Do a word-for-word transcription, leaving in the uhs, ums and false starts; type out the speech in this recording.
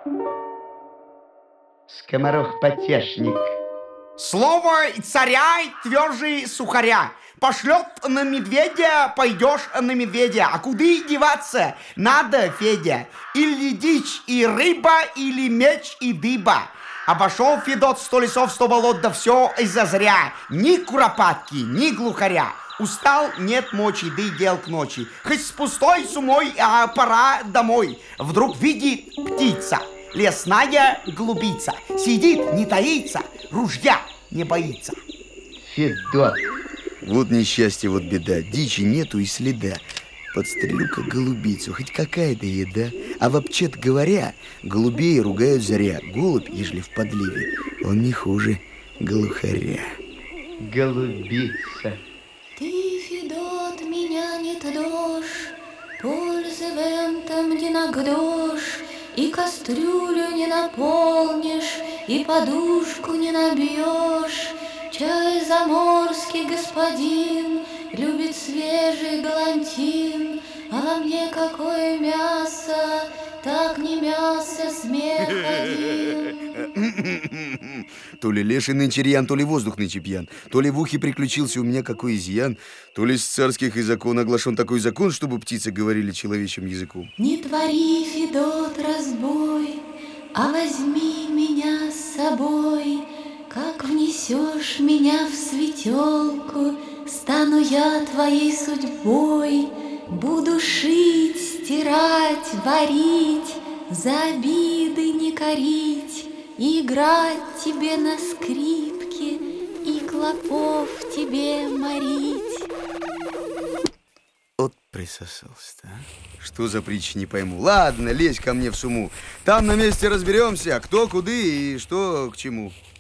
Скоморох-потешник. Слово царя тверже сухаря. Пошлет на медведя, пойдешь на медведя. А куда деваться надо, Федя? Или дичь и рыба, или меч и дыба. Обошел Федот сто лесов, сто болот, да все из-за зря. Ни куропатки, ни глухаря. Устал, нет мочи, да и дел к ночи. Хоть с пустой сумой, а пора домой. Вдруг видит птица, лесная голубица. Сидит, не таится, ружья не боится. Федот. Вот несчастье, вот беда. Дичи нету и следа. Подстрелю-ка голубицу, хоть какая-то еда. А вообще-то говоря, голубей ругают зря. Голубь, ежели в подливе, он не хуже глухаря. Голубица. Ты, Федот, меня не тдошь, пользы в этом не нагдошь, и кастрюлю не наполнишь, и подушку не набьешь. Чай заморский господин любит свежий галантин, а во мне какое мясо, так не мясо, смех один. То ли леший нынче рьян, то ли воздух нынче пьян, то ли в ухе приключился у меня какой изъян, то ли с царских языков оглашен такой закон, чтобы птицы говорили человечьим языком. Не твори, Федот, разбой, а возьми меня с собой. Как внесешь меня в светелку, стану я твоей судьбой. Буду шить, стирать, варить, за обиды не корить, и играть тебе на скрипке, и клопов тебе морить. Вот присосался-то, а? Что за притча, не пойму. Ладно, лезь ко мне в сумму. Там на месте разберемся, кто куды и что к чему.